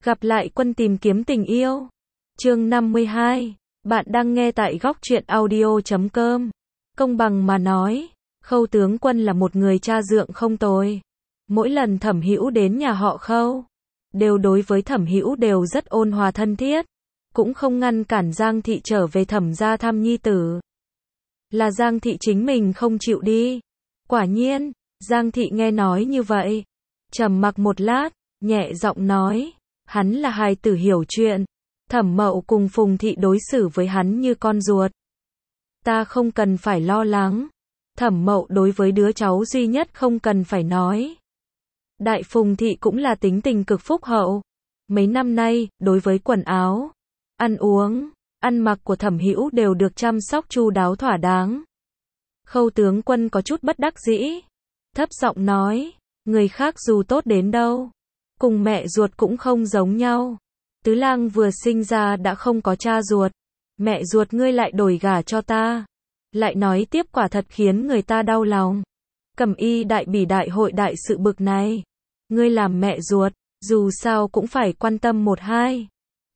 Gặp lại Quân tìm kiếm tình yêu. Chương 52. Bạn đang nghe tại góc truyện audio.com. Công bằng mà nói, Khâu tướng quân là một người cha dượng không tồi. Mỗi lần Thẩm Hữu đến nhà họ Khâu, đều đối với Thẩm Hữu đều rất ôn hòa thân thiết, cũng không ngăn cản Giang thị trở về Thẩm gia thăm nhi tử. Là Giang thị chính mình không chịu đi. Quả nhiên, Giang thị nghe nói như vậy, trầm mặc một lát, nhẹ giọng nói, hắn là hài tử hiểu chuyện. Thẩm Mậu cùng Phùng thị đối xử với hắn như con ruột. Ta không cần phải lo lắng. Thẩm Mậu đối với đứa cháu duy nhất không cần phải nói. Đại Phùng thị cũng là tính tình cực phúc hậu. Mấy năm nay, đối với quần áo, ăn uống, ăn mặc của Thẩm Hữu đều được chăm sóc chu đáo thỏa đáng. Khâu tướng quân có chút bất đắc dĩ, thấp giọng nói, người khác dù tốt đến đâu, cùng mẹ ruột cũng không giống nhau. Tứ lang vừa sinh ra đã không có cha ruột, mẹ ruột ngươi lại đổi gả cho ta. Lại nói tiếp quả thật khiến người ta đau lòng. Cẩm y đại bỉ đại hội đại sự bực này, ngươi làm mẹ ruột, dù sao cũng phải quan tâm một hai.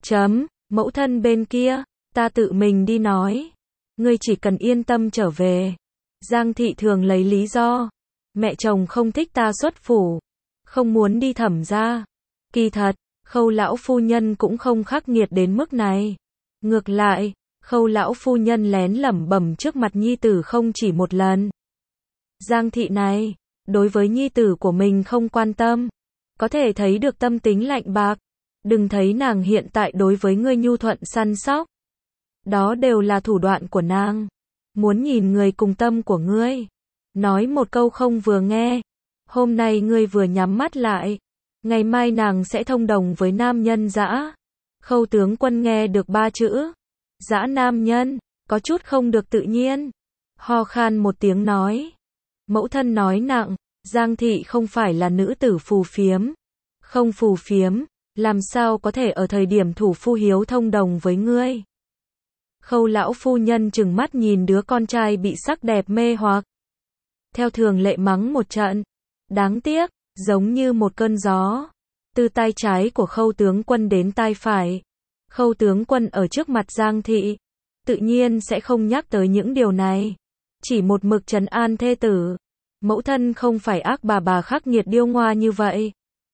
Mẫu thân bên kia, ta tự mình đi nói. Ngươi chỉ cần yên tâm trở về. Giang thị thường lấy lý do, mẹ chồng không thích ta xuất phủ, không muốn đi Thẩm gia. Kỳ thật, Khâu lão phu nhân cũng không khắc nghiệt đến mức này. Ngược lại, Khâu lão phu nhân lén lẩm bẩm trước mặt nhi tử không chỉ một lần. Giang thị này, đối với nhi tử của mình không quan tâm, có thể thấy được tâm tính lạnh bạc. Đừng thấy nàng hiện tại đối với ngươi nhu thuận săn sóc, đó đều là thủ đoạn của nàng, muốn nhìn người cùng tâm của ngươi. Nói một câu không vừa nghe, hôm nay ngươi vừa nhắm mắt lại, ngày mai nàng sẽ thông đồng với nam nhân dã. Khâu tướng quân nghe được ba chữ dã nam nhân, có chút không được tự nhiên, ho khan một tiếng nói, mẫu thân nói nặng, Giang thị không phải là nữ tử phù phiếm. Không phù phiếm, làm sao có thể ở thời điểm thủ phu hiếu thông đồng với ngươi. Khâu lão phu nhân trừng mắt nhìn đứa con trai bị sắc đẹp mê hoặc, theo thường lệ mắng một trận. Đáng tiếc, giống như một cơn gió, từ tai trái của Khâu tướng quân đến tai phải. Khâu tướng quân ở trước mặt Giang thị, tự nhiên sẽ không nhắc tới những điều này, chỉ một mực trấn an thê tử. Mẫu thân không phải ác bà khắc nghiệt điêu ngoa như vậy.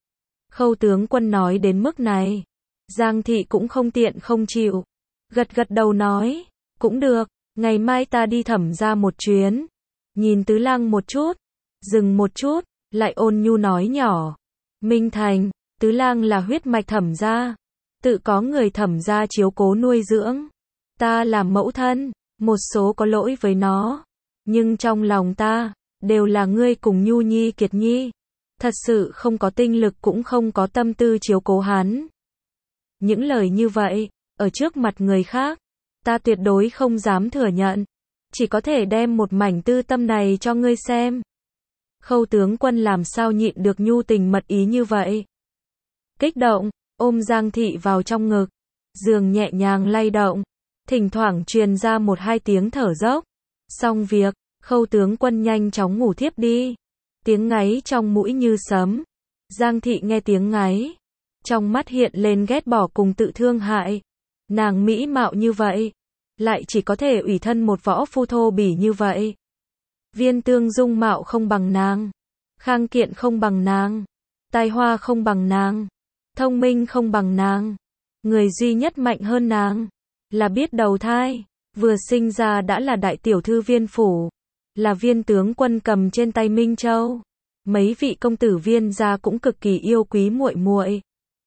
Khâu tướng quân nói đến mức này, Giang thị cũng không tiện không chịu, gật đầu nói, cũng được, ngày mai ta đi Thẩm gia một chuyến. Nhìn Tứ lang một chút, dừng một chút, lại ôn nhu nói nhỏ, Minh Thành, Tứ lang là huyết mạch Thẩm gia, tự có người Thẩm gia chiếu cố nuôi dưỡng. Ta làm mẫu thân, một số có lỗi với nó, nhưng trong lòng ta, đều là ngươi cùng Nhu Nhi Kiệt Nhi. Thật sự không có tinh lực cũng không có tâm tư chiếu cố hắn. Những lời như vậy, ở trước mặt người khác, ta tuyệt đối không dám thừa nhận. Chỉ có thể đem một mảnh tư tâm này cho ngươi xem. Khâu tướng quân làm sao nhịn được nhu tình mật ý như vậy. Kích động, ôm Giang thị vào trong ngực, giường nhẹ nhàng lay động, thỉnh thoảng truyền ra một hai tiếng thở dốc. Xong việc, Khâu tướng quân nhanh chóng ngủ thiếp đi. Tiếng ngáy trong mũi như sấm. Giang thị nghe tiếng ngáy, trong mắt hiện lên ghét bỏ cùng tự thương hại. Nàng mỹ mạo như vậy, lại chỉ có thể ủy thân một võ phu thô bỉ như vậy. Viên Tương dung mạo không bằng nàng, khang kiện không bằng nàng, tài hoa không bằng nàng, thông minh không bằng nàng. Người duy nhất mạnh hơn nàng, là biết đầu thai, vừa sinh ra đã là đại tiểu thư Viên phủ, là Viên tướng quân cầm trên tay Minh Châu. Mấy vị công tử Viên gia cũng cực kỳ yêu quý muội muội.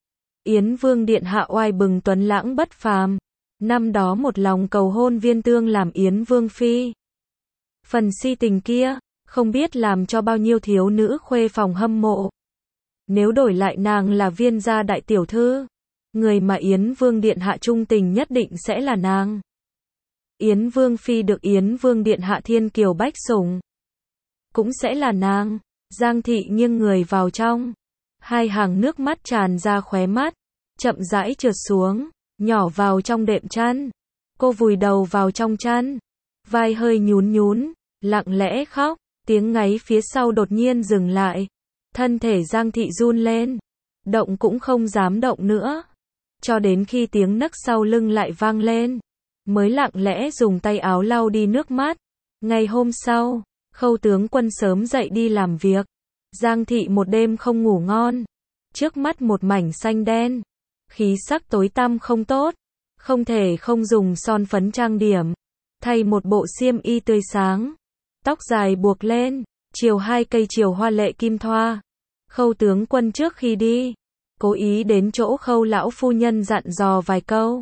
Yến Vương điện hạ oai bừng tuấn lãng bất phàm, năm đó một lòng cầu hôn Viên Tương làm Yến Vương phi. Phần si tình kia, không biết làm cho bao nhiêu thiếu nữ khuê phòng hâm mộ. Nếu đổi lại nàng là Viên gia đại tiểu thư, người mà Yến Vương điện hạ trung tình nhất định sẽ là nàng. Yến Vương phi được Yến Vương điện hạ thiên kiều bách sủng, cũng sẽ là nàng. Giang thị nghiêng người vào trong, hai hàng nước mắt tràn ra khóe mắt, chậm rãi trượt xuống, nhỏ vào trong đệm chăn. Cô vùi đầu vào trong chăn, vai hơi nhún nhún, lặng lẽ khóc. Tiếng ngáy phía sau đột nhiên dừng lại, thân thể Giang thị run lên, động cũng không dám động nữa. Cho đến khi tiếng nấc sau lưng lại vang lên, mới lặng lẽ dùng tay áo lau đi nước mắt. Ngày hôm sau, Khâu tướng quân sớm dậy đi làm việc. Giang thị một đêm không ngủ ngon. Trước mắt một mảnh xanh đen. Khí sắc tối tăm không tốt. Không thể không dùng son phấn trang điểm. Thay một bộ xiêm y tươi sáng. Tóc dài buộc lên. Chiều 2 cây chiều hoa lệ kim thoa. Khâu tướng quân trước khi đi, cố ý đến chỗ Khâu lão phu nhân dặn dò vài câu.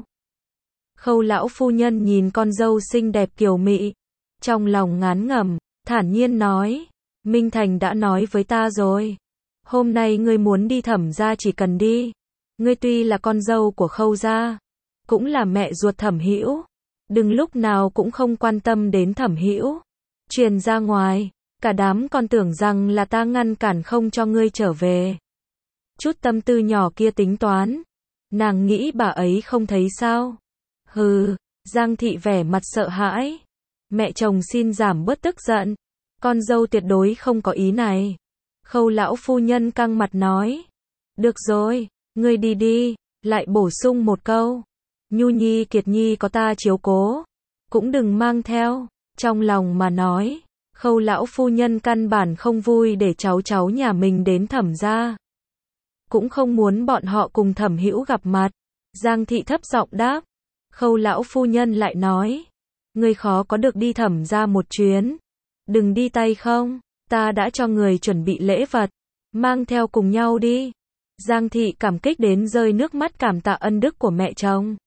Khâu lão phu nhân nhìn con dâu xinh đẹp kiều mị. Trong lòng ngán ngẩm, thản nhiên nói. Minh Thành đã nói với ta rồi. Hôm nay ngươi muốn đi Thẩm gia chỉ cần đi. Ngươi tuy là con dâu của Khâu gia, cũng là mẹ ruột Thẩm Hữu. Đừng lúc nào cũng không quan tâm đến Thẩm Hữu. Truyền ra ngoài, cả đám còn tưởng rằng là ta ngăn cản không cho ngươi trở về. Chút tâm tư nhỏ kia tính toán. Nàng nghĩ bà ấy không thấy sao? Hừ, Giang thị vẻ mặt sợ hãi. Mẹ chồng xin giảm bớt tức giận. Con dâu tuyệt đối không có ý này. Khâu lão phu nhân căng mặt nói. Được rồi, ngươi đi đi, lại bổ sung một câu. Nhu Nhi Kiệt Nhi có ta chiếu cố, cũng đừng mang theo. Trong lòng mà nói, Khâu lão phu nhân căn bản không vui để cháu nhà mình đến Thẩm gia. Cũng không muốn bọn họ cùng Thẩm Hữu gặp mặt. Giang thị thấp giọng đáp. Khâu lão phu nhân lại nói. Ngươi khó có được đi Thẩm gia một chuyến. Đừng đi tay không, ta đã cho người chuẩn bị lễ vật. Mang theo cùng nhau đi. Giang thị cảm kích đến rơi nước mắt cảm tạ ân đức của mẹ chồng.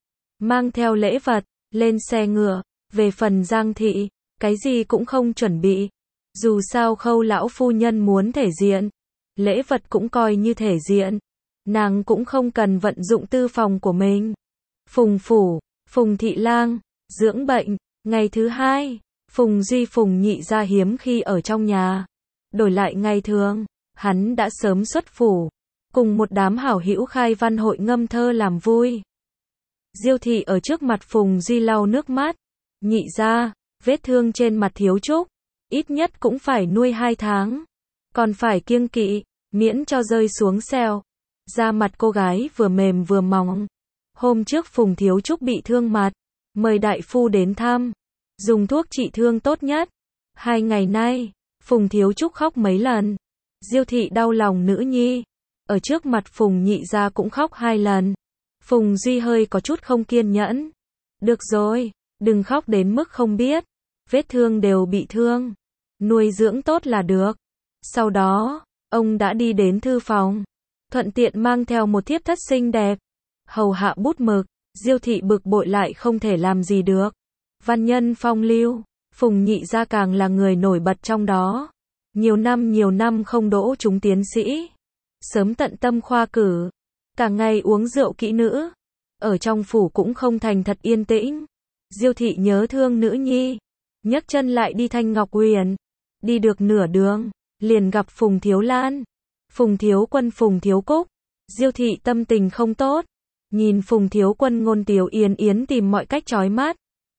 Mang theo lễ vật, lên xe ngựa. Về phần Giang thị, cái gì cũng không chuẩn bị. Dù sao Khâu lão phu nhân muốn thể diện, lễ vật cũng coi như thể diện. Nàng cũng không cần vận dụng tư phòng của mình. Phùng phủ, Phùng thị lang, dưỡng bệnh. Ngày thứ 2, Phùng Duy Phùng nhị gia hiếm khi ở trong nhà. Đổi lại ngày thường, hắn đã sớm xuất phủ, cùng một đám hảo hữu khai văn hội ngâm thơ làm vui. Diêu thị ở trước mặt Phùng Duy lau nước mắt. Nhị gia, vết thương trên mặt thiếu Trúc, ít nhất cũng phải nuôi 2 tháng. Còn phải kiêng kỵ, miễn cho rơi xuống sẹo. Da mặt cô gái vừa mềm vừa mỏng. Hôm trước Phùng Thiếu Trúc bị thương mặt, mời đại phu đến thăm, dùng thuốc trị thương tốt nhất. 2 ngày nay, Phùng Thiếu Trúc khóc mấy lần. Diêu thị đau lòng nữ nhi. Ở trước mặt Phùng nhị gia cũng khóc 2 lần. Phùng Duy hơi có chút không kiên nhẫn. Được rồi, đừng khóc đến mức không biết. Vết thương đều bị thương. Nuôi dưỡng tốt là được. Sau đó, ông đã đi đến thư phòng. Thuận tiện mang theo một thiếp thất xinh đẹp. Hầu hạ bút mực. Diêu thị bực bội lại không thể làm gì được. Văn nhân phong lưu. Phùng nhị gia càng là người nổi bật trong đó. Nhiều năm không đỗ trúng tiến sĩ. Sớm tận tâm khoa cử. Cả ngày uống rượu kỹ nữ. Ở trong phủ cũng không thành thật yên tĩnh. Diêu thị nhớ thương nữ nhi. Nhấc chân lại đi Thanh Ngọc Huyền. Đi được nửa đường, liền gặp Phùng Thiếu Lan, Phùng Thiếu Quân, Phùng Thiếu Cúc. Diêu thị tâm tình không tốt. Nhìn Phùng Thiếu Quân ngôn tiếu yến yến tìm mọi cách chói mắt.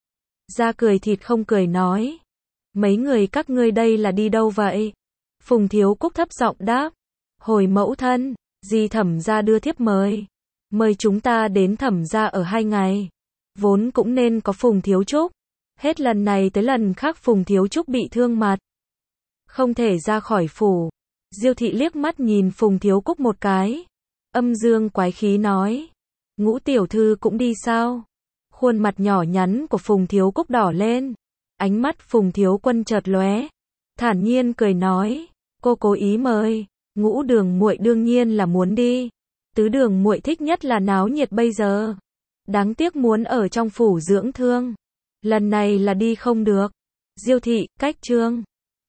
Ra cười thịt không cười nói. Mấy người các ngươi đây là đi đâu vậy? Phùng Thiếu Cúc thấp giọng đáp. Hồi mẫu thân, dì Thẩm gia đưa thiếp mời. Mời chúng ta đến Thẩm gia ở 2 ngày. Vốn cũng nên có Phùng Thiếu Trúc. Hết lần này tới lần khác Phùng Thiếu Trúc bị thương mặt. Không thể ra khỏi phủ. Diêu thị liếc mắt nhìn Phùng Thiếu Cúc một cái. Âm dương quái khí nói. Ngũ tiểu thư cũng đi sao? Khuôn mặt nhỏ nhắn của Phùng Thiếu Cúc đỏ lên. Ánh mắt Phùng Thiếu Quân chợt lóe. Thản nhiên cười nói. Cô cố ý mời. Ngũ đường muội đương nhiên là muốn đi. Tứ đường muội thích nhất là náo nhiệt bây giờ. Đáng tiếc muốn ở trong phủ dưỡng thương. Lần này là đi không được. Diêu thị, cách chương.